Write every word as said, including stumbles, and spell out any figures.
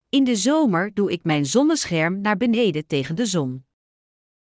In de zomer doe ik mijn zonnescherm naar beneden tegen de zon.